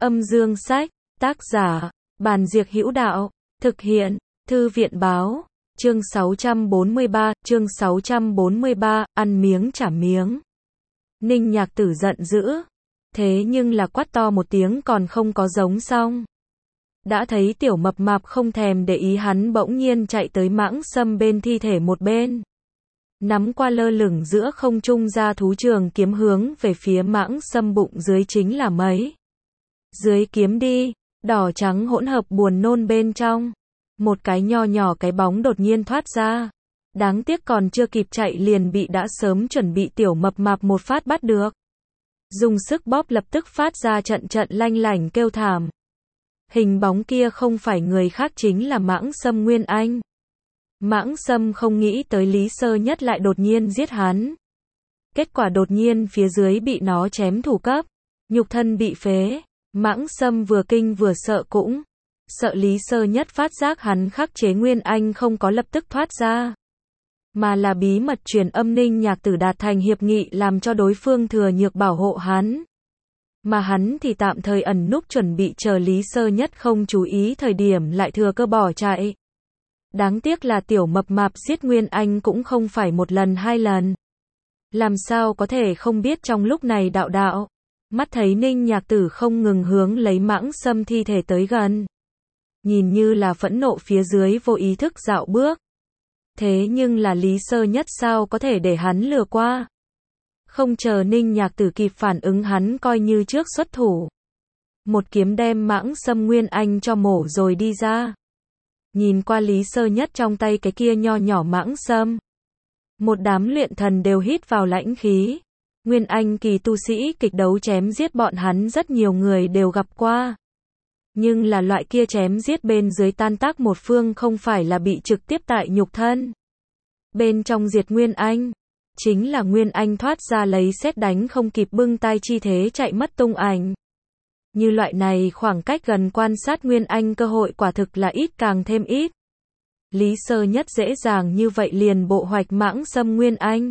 Âm dương sách, tác giả, Bàn Diệc Hữu Đạo, thực hiện, Thư viện báo, chương 643, ăn miếng trả miếng. Ninh Nhạc Tử giận dữ, thế nhưng là quát to một tiếng còn không có giống xong. Đã thấy tiểu mập mạp không thèm để ý hắn bỗng nhiên chạy tới Mãng Sâm bên thi thể một bên. Nắm qua lơ lửng giữa không trung ra thú trường kiếm hướng về phía Mãng Sâm bụng dưới chính là mấy. Dưới kiếm đi, đỏ trắng hỗn hợp buồn nôn bên trong. Một cái nho nhỏ cái bóng đột nhiên thoát ra. Đáng tiếc còn chưa kịp chạy liền bị đã sớm chuẩn bị tiểu mập mạp một phát bắt được. Dùng sức bóp lập tức phát ra trận trận lanh lảnh kêu thảm. Hình bóng kia không phải người khác chính là Mãng Sâm Nguyên Anh. Mãng Sâm không nghĩ tới Lý Sơ Nhất lại đột nhiên giết hắn. Kết quả đột nhiên phía dưới bị nó chém thủ cấp, nhục thân bị phế. Mãng Sâm vừa kinh vừa sợ cũng sợ Lý Sơ Nhất phát giác hắn khắc chế Nguyên Anh không có lập tức thoát ra, mà là bí mật truyền âm Ninh Nhạc Tử đạt thành hiệp nghị làm cho đối phương thừa nhược bảo hộ hắn. Mà hắn thì tạm thời ẩn núp chuẩn bị chờ Lý Sơ Nhất không chú ý thời điểm lại thừa cơ bỏ chạy. Đáng tiếc là tiểu mập mạp giết Nguyên Anh cũng không phải một lần hai lần. Làm sao có thể không biết trong lúc này đạo. Mắt thấy Ninh Nhạc Tử không ngừng hướng lấy Mãng Sâm thi thể tới gần. Nhìn như là phẫn nộ phía dưới vô ý thức dạo bước. Thế nhưng là Lý Sơ Nhất sao có thể để hắn lừa qua. Không chờ Ninh Nhạc Tử kịp phản ứng hắn coi như trước xuất thủ. Một kiếm đem Mãng Sâm Nguyên Anh cho mổ rồi đi ra. Nhìn qua Lý Sơ Nhất trong tay cái kia nho nhỏ Mãng Sâm. Một đám luyện thần đều hít vào lãnh khí. Nguyên Anh kỳ tu sĩ kịch đấu chém giết bọn hắn rất nhiều người đều gặp qua. Nhưng là loại kia chém giết bên dưới tan tác một phương không phải là bị trực tiếp tại nhục thân. Bên trong diệt Nguyên Anh. Chính là Nguyên Anh thoát ra lấy sét đánh không kịp bưng tay chi thế chạy mất tung ảnh. Như loại này khoảng cách gần quan sát Nguyên Anh cơ hội quả thực là ít càng thêm ít. Lý Sơ Nhất dễ dàng như vậy liền bộ hoạch Mãng Sâm Nguyên Anh.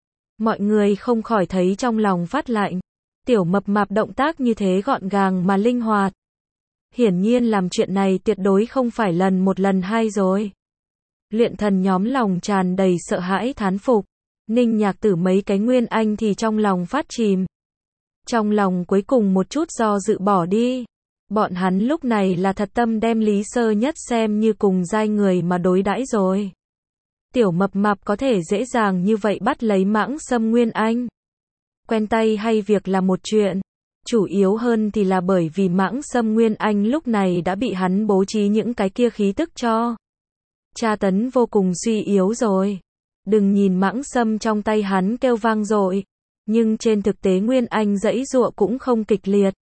Mọi người không khỏi thấy trong lòng phát lạnh. Tiểu mập mạp động tác như thế gọn gàng mà linh hoạt. Hiển nhiên làm chuyện này tuyệt đối không phải lần một lần hai rồi. Luyện thần nhóm lòng tràn đầy sợ hãi thán phục. Ninh Nhạc Tử mấy cái Nguyên Anh thì trong lòng phát chìm. Trong lòng cuối cùng một chút do dự bỏ đi. Bọn hắn lúc này là thật tâm đem Lý Sơ Nhất xem như cùng giai người mà đối đãi rồi. Tiểu mập mạp có thể dễ dàng như vậy bắt lấy Mãng Sâm Nguyên Anh. Quen tay hay việc là một chuyện. Chủ yếu hơn thì là bởi vì Mãng Sâm Nguyên Anh lúc này đã bị hắn bố trí những cái kia khí tức cho. Tra tấn vô cùng suy yếu rồi. Đừng nhìn Mãng Sâm trong tay hắn kêu vang dội. Nhưng trên thực tế Nguyên Anh giãy giụa cũng không kịch liệt.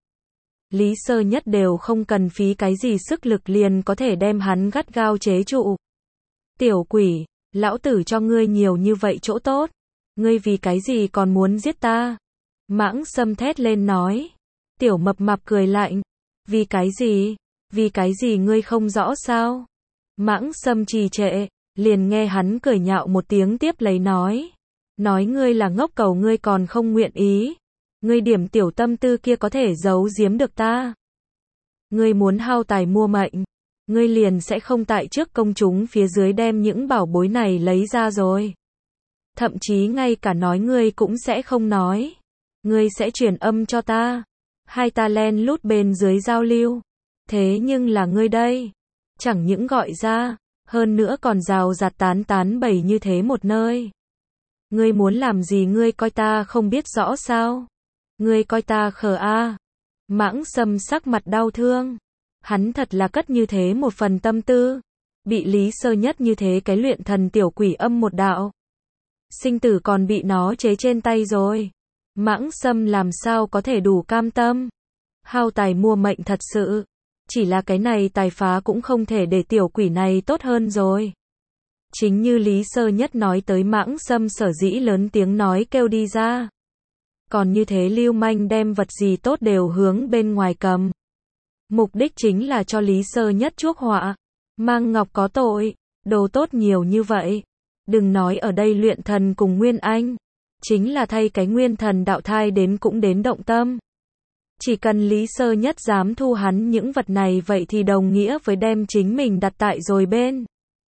Lý Sơ Nhất đều không cần phí cái gì sức lực liền có thể đem hắn gắt gao chế trụ. Tiểu quỷ, lão tử cho ngươi nhiều như vậy chỗ tốt. Ngươi vì cái gì còn muốn giết ta? Mãng Sâm thét lên nói. Tiểu mập mạp cười lạnh. Vì cái gì? Vì cái gì ngươi không rõ sao? Mãng Sâm trì trệ, liền nghe hắn cười nhạo một tiếng tiếp lấy nói. Nói ngươi là ngốc cầu ngươi còn không nguyện ý. Ngươi điểm tiểu tâm tư kia có thể giấu giếm được ta. Ngươi muốn hao tài mua mệnh. Ngươi liền sẽ không tại trước công chúng phía dưới đem những bảo bối này lấy ra rồi. Thậm chí ngay cả nói ngươi cũng sẽ không nói. Ngươi sẽ truyền âm cho ta. Hai ta len lút bên dưới giao lưu. Thế nhưng là ngươi đây. Chẳng những gọi ra. Hơn nữa còn rào rạt tán bày như thế một nơi. Ngươi muốn làm gì ngươi coi ta không biết rõ sao? Ngươi coi ta khờ a? Mãng Sâm sắc mặt đau thương. Hắn thật là cất như thế một phần tâm tư. Bị Lý Sơ Nhất như thế cái luyện thần tiểu quỷ âm một đạo. Sinh tử còn bị nó chế trên tay rồi. Mãng Sâm làm sao có thể đủ cam tâm. Hao tài mua mệnh thật sự. Chỉ là cái này tài phá cũng không thể để tiểu quỷ này tốt hơn rồi. Chính như Lý Sơ Nhất nói tới Mãng Sâm sở dĩ lớn tiếng nói kêu đi ra. Còn như thế lưu manh đem vật gì tốt đều hướng bên ngoài cầm. Mục đích chính là cho Lý Sơ Nhất chuốc họa. Mang ngọc có tội. Đồ tốt nhiều như vậy. Đừng nói ở đây luyện thần cùng Nguyên Anh. Chính là thay cái nguyên thần đạo thai đến cũng đến động tâm. Chỉ cần Lý Sơ Nhất dám thu hắn những vật này vậy thì đồng nghĩa với đem chính mình đặt tại rồi bên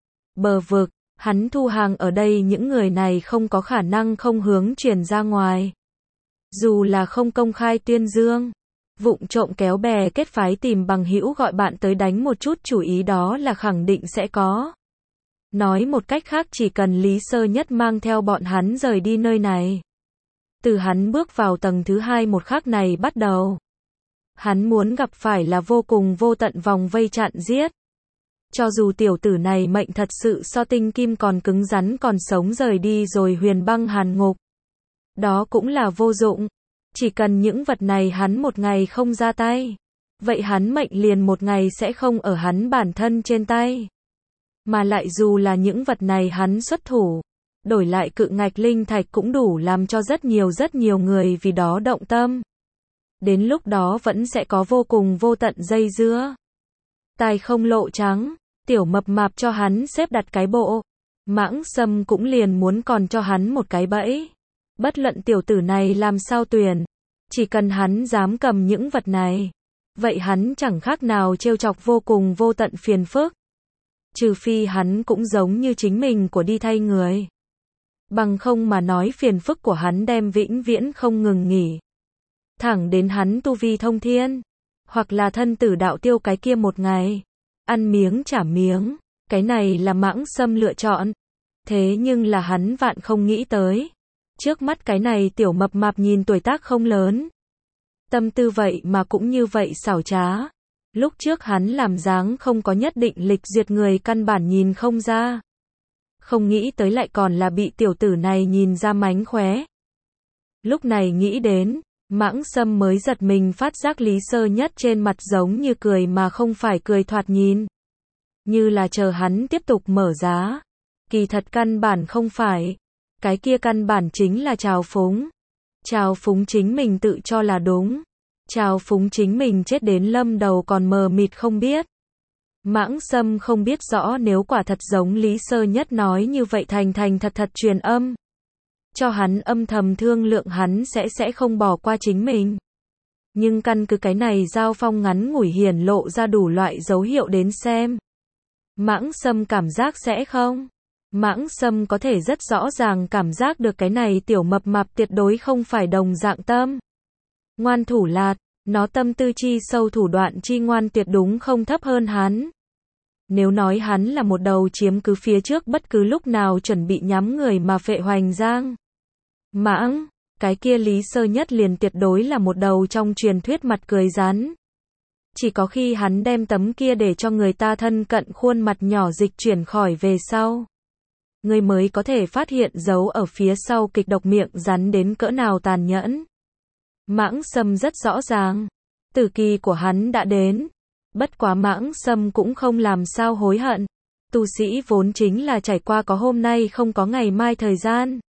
bờ vực, hắn thu hàng ở đây những người này không có khả năng không hướng truyền ra ngoài. Dù là không công khai tuyên dương, vụng trộm kéo bè kết phái tìm bằng hữu gọi bạn tới đánh một chút chủ ý đó là khẳng định sẽ có. Nói một cách khác chỉ cần Lý Sơ Nhất mang theo bọn hắn rời đi nơi này. Từ hắn bước vào tầng thứ 2 một khắc này bắt đầu. Hắn muốn gặp phải là vô cùng vô tận vòng vây chặn giết. Cho dù tiểu tử này mệnh thật sự so tinh kim còn cứng rắn còn sống rời đi rồi huyền băng hàn ngục. Đó cũng là vô dụng. Chỉ cần những vật này hắn một ngày không ra tay. Vậy hắn mệnh liền một ngày sẽ không ở hắn bản thân trên tay. Mà lại dù là những vật này hắn xuất thủ. Đổi lại cự ngạch linh thạch cũng đủ làm cho rất nhiều người vì đó động tâm. Đến lúc đó vẫn sẽ có vô cùng vô tận dây dưa. Tài không lộ trắng, tiểu mập mạp cho hắn xếp đặt cái bộ. Mãng Sâm cũng liền muốn còn cho hắn một cái bẫy. Bất luận tiểu tử này làm sao tuyển. Chỉ cần hắn dám cầm những vật này. Vậy hắn chẳng khác nào trêu chọc vô cùng vô tận phiền phức. Trừ phi hắn cũng giống như chính mình của đi thay người. Bằng không mà nói phiền phức của hắn đem vĩnh viễn không ngừng nghỉ. Thẳng đến hắn tu vi thông thiên. Hoặc là thân tử đạo tiêu cái kia một ngày. Ăn miếng trả miếng. Cái này là Mãng Sâm lựa chọn. Thế nhưng là hắn vạn không nghĩ tới. Trước mắt cái này tiểu mập mạp nhìn tuổi tác không lớn. Tâm tư vậy mà cũng như vậy xảo trá. Lúc trước hắn làm dáng không có nhất định lịch duyệt người căn bản nhìn không ra. Không nghĩ tới lại còn là bị tiểu tử này nhìn ra mánh khóe. Lúc này nghĩ đến, Mãng Sâm mới giật mình phát giác Lý Sơ Nhất trên mặt giống như cười mà không phải cười thoạt nhìn. Như là chờ hắn tiếp tục mở giá. Kỳ thật căn bản không phải. Cái kia căn bản chính là trào phúng. Trào phúng chính mình tự cho là đúng. Trào phúng chính mình chết đến lâm đầu còn mờ mịt không biết. Mãng Sâm không biết rõ nếu quả thật giống Lý Sơ Nhất nói như vậy thành thật truyền âm. Cho hắn âm thầm thương lượng hắn sẽ không bỏ qua chính mình. Nhưng căn cứ cái này giao phong ngắn ngủi hiển lộ ra đủ loại dấu hiệu đến xem. Mãng Sâm cảm giác sẽ không. Mãng Sâm có thể rất rõ ràng cảm giác được cái này tiểu mập mạp tuyệt đối không phải đồng dạng tâm. Ngoan thủ lạt, nó tâm tư chi sâu thủ đoạn chi ngoan tuyệt đúng không thấp hơn hắn. Nếu nói hắn là một đầu chiếm cứ phía trước bất cứ lúc nào chuẩn bị nhắm người mà phệ Hoành Giang. Mãng, cái kia Lý Sơ Nhất liền tuyệt đối là một đầu trong truyền thuyết mặt cười rắn. Chỉ có khi hắn đem tấm kia để cho người ta thân cận khuôn mặt nhỏ dịch chuyển khỏi về sau. Người mới có thể phát hiện dấu ở phía sau kịch độc miệng rắn đến cỡ nào tàn nhẫn. Mãng Sâm rất rõ ràng. Tử kỳ của hắn đã đến. Bất quá Mãng Sâm cũng không làm sao hối hận. Tu sĩ vốn chính là trải qua có hôm nay không có ngày mai thời gian.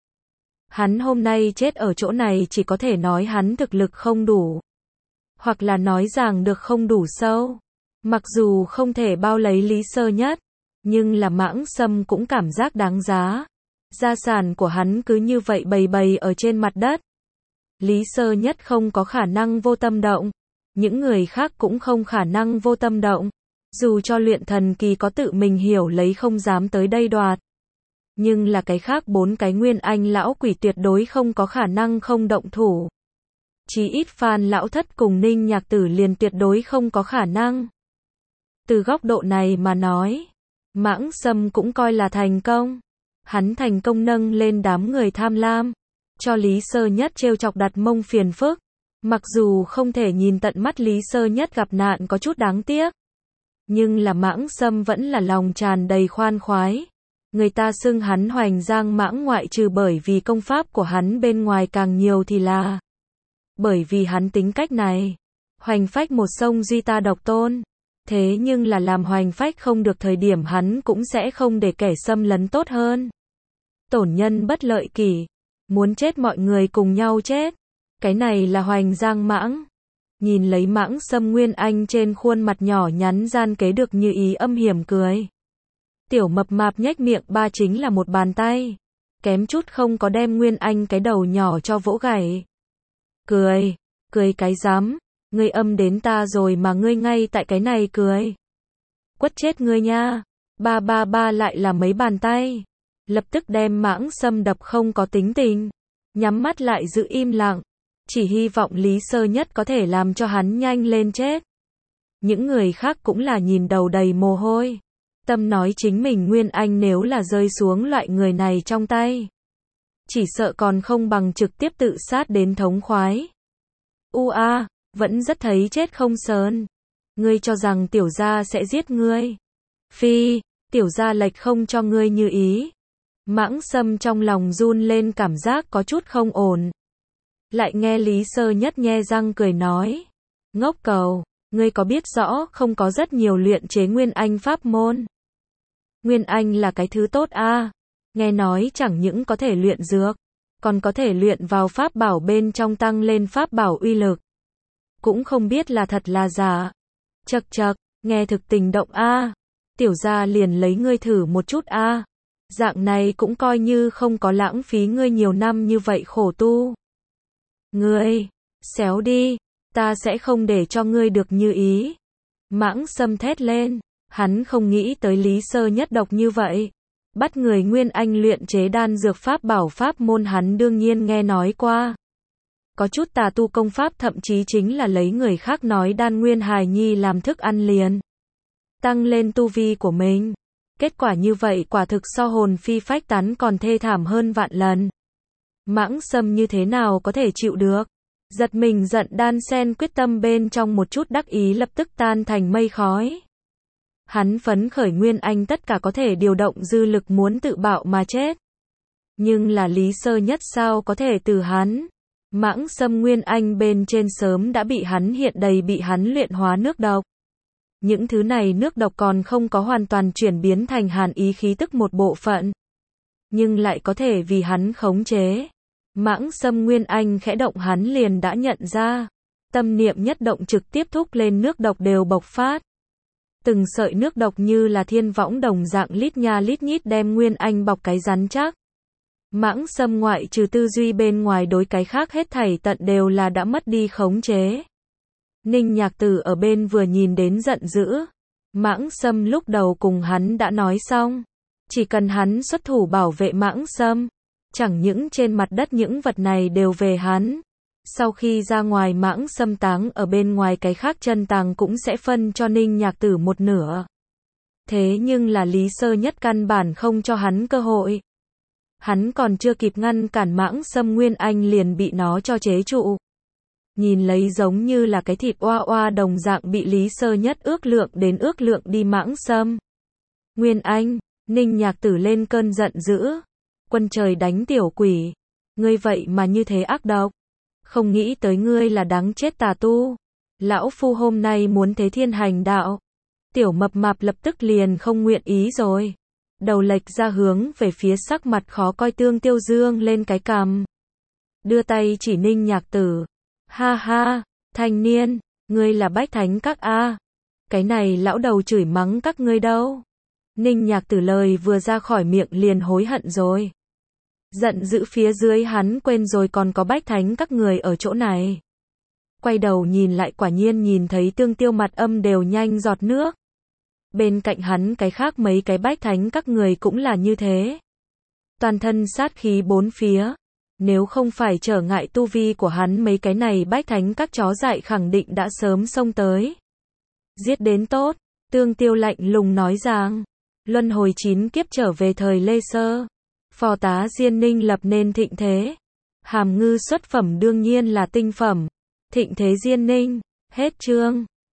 Hắn hôm nay chết ở chỗ này chỉ có thể nói hắn thực lực không đủ. Hoặc là nói rằng được không đủ sâu. Mặc dù không thể bao lấy Lý Sơ Nhất. Nhưng là Mãng Sâm cũng cảm giác đáng giá. Gia sản của hắn cứ như vậy bầy ở trên mặt đất. Lý Sơ Nhất không có khả năng vô tâm động. Những người khác cũng không khả năng vô tâm động. Dù cho luyện thần kỳ có tự mình hiểu lấy không dám tới đây đoạt. Nhưng là cái khác 4 cái nguyên anh lão quỷ tuyệt đối không có khả năng không động thủ. Chí ít Phan lão thất cùng Ninh Nhạc Tử liền tuyệt đối không có khả năng. Từ góc độ này mà nói, Mãng Sâm cũng coi là thành công. Hắn thành công nâng lên đám người tham lam. Cho Lý Sơ Nhất trêu chọc đặt mông phiền phức. Mặc dù không thể nhìn tận mắt Lý Sơ Nhất gặp nạn có chút đáng tiếc. Nhưng là Mãng Sâm vẫn là lòng tràn đầy khoan khoái. Người ta xưng hắn Hoành Giang Mãng ngoại trừ bởi vì công pháp của hắn bên ngoài càng nhiều thì là bởi vì hắn tính cách này. Hoành phách một sông duy ta độc tôn. Thế nhưng là làm hoành phách không được thời điểm hắn cũng sẽ không để kẻ xâm lấn tốt hơn. Tổn nhân bất lợi kỷ. Muốn chết mọi người cùng nhau chết. Cái này là Hoành Giang Mãng. Nhìn lấy Mãng Sâm Nguyên Anh trên khuôn mặt nhỏ nhắn gian kế được như ý âm hiểm cười. Tiểu mập mạp nhếch miệng ba chính là một bàn tay. Kém chút không có đem Nguyên Anh cái đầu nhỏ cho vỗ gãy. Cười cái rắm. Ngươi âm đến ta rồi mà ngươi ngay tại cái này cười. Quất chết ngươi nha. Ba ba ba lại là mấy bàn tay. Lập tức đem Mãng Sâm đập không có tính tình. Nhắm mắt lại giữ im lặng. Chỉ hy vọng Lý Sơ Nhất có thể làm cho hắn nhanh lên chết. Những người khác cũng là nhìn đầu đầy mồ hôi. Tâm nói chính mình Nguyên Anh nếu là rơi xuống loại người này trong tay. Chỉ sợ còn không bằng trực tiếp tự sát đến thống khoái. Vẫn rất thấy chết không sờn. Ngươi cho rằng tiểu gia sẽ giết ngươi. Phi, tiểu gia lệch không cho ngươi như ý. Mãng Sâm trong lòng run lên cảm giác có chút không ổn. Lại nghe Lý Sơ Nhất nhe răng cười nói. Ngốc cầu, ngươi có biết rõ không có rất nhiều luyện chế Nguyên Anh pháp môn. Nguyên Anh là cái thứ tốt nghe nói chẳng những có thể luyện dược, còn có thể luyện vào pháp bảo bên trong tăng lên pháp bảo uy lực. Cũng không biết là thật là giả. Chậc chậc, nghe thực tình động tiểu gia liền lấy ngươi thử một chút dạng này cũng coi như không có lãng phí ngươi nhiều năm như vậy khổ tu. Ngươi, xéo đi, ta sẽ không để cho ngươi được như ý. Mãng Sâm thét lên, hắn không nghĩ tới Lý Sơ Nhất độc như vậy. Bắt người Nguyên Anh luyện chế đan dược pháp bảo pháp môn hắn đương nhiên nghe nói qua. Có chút tà tu công pháp thậm chí chính là lấy người khác nói đan nguyên hài nhi làm thức ăn liền. Tăng lên tu vi của mình. Kết quả như vậy quả thực so hồn phi phách tán còn thê thảm hơn vạn lần. Mãng Sâm như thế nào có thể chịu được. Giật mình giận đan sen quyết tâm bên trong một chút đắc ý lập tức tan thành mây khói. Hắn phấn khởi Nguyên Anh tất cả có thể điều động dư lực muốn tự bạo mà chết. Nhưng là Lý Sơ Nhất sao có thể từ hắn. Mãng Sâm Nguyên Anh bên trên sớm đã bị hắn hiện đầy bị hắn luyện hóa nước độc. Những thứ này nước độc còn không có hoàn toàn chuyển biến thành hàn ý khí tức một bộ phận. Nhưng lại có thể vì hắn khống chế. Mãng Sâm Nguyên Anh khẽ động hắn liền đã nhận ra. Tâm niệm nhất động trực tiếp thúc lên nước độc đều bộc phát. Từng sợi nước độc như là thiên võng đồng dạng lít nha lít nhít đem Nguyên Anh bọc cái rắn chắc. Mãng Sâm ngoại trừ tư duy bên ngoài đối cái khác hết thảy tận đều là đã mất đi khống chế. Ninh Nhạc Tử ở bên vừa nhìn đến giận dữ. Mãng Sâm lúc đầu cùng hắn đã nói xong. Chỉ cần hắn xuất thủ bảo vệ Mãng Sâm. Chẳng những trên mặt đất những vật này đều về hắn. Sau khi ra ngoài Mãng Sâm táng ở bên ngoài cái khác chân tàng cũng sẽ phân cho Ninh Nhạc Tử một nửa. Thế nhưng là Lý Sơ Nhất căn bản không cho hắn cơ hội. Hắn còn chưa kịp ngăn cản Mãng Sâm Nguyên Anh liền bị nó cho chế trụ. Nhìn lấy giống như là cái thịt oa oa đồng dạng bị Lý Sơ Nhất ước lượng đi Mãng Sâm. Nguyên Anh, Ninh Nhạc Tử lên cơn giận dữ. Quân trời đánh tiểu quỷ. Ngươi vậy mà như thế ác độc. Không nghĩ tới ngươi là đáng chết tà tu. Lão phu hôm nay muốn thế thiên hành đạo. Tiểu mập mạp lập tức liền không nguyện ý rồi. Đầu lệch ra hướng về phía sắc mặt khó coi Tương Tiêu Dương lên cái cằm. Đưa tay chỉ Ninh Nhạc Tử. Ha ha, thanh niên, ngươi là Bách Thánh Các Cái này lão đầu chửi mắng các ngươi đâu. Ninh Nhạc Tử lời vừa ra khỏi miệng liền hối hận rồi. Giận dữ phía dưới hắn quên rồi còn có Bách Thánh Các người ở chỗ này. Quay đầu nhìn lại quả nhiên nhìn thấy Tương Tiêu mặt âm đều nhanh giọt nước. Bên cạnh hắn cái khác mấy cái Bách Thánh Các người cũng là như thế. Toàn thân sát khí bốn phía. Nếu không phải trở ngại tu vi của hắn mấy cái này Bách Thánh Các chó dại khẳng định đã sớm xông tới. Giết đến tốt, Tương Tiêu lạnh lùng nói rằng. Luân hồi 9 kiếp trở về thời Lê Sơ. Phò tá Diên Ninh lập nên thịnh thế. Hàm ngư xuất phẩm đương nhiên là tinh phẩm. Thịnh thế Diên Ninh, hết chương.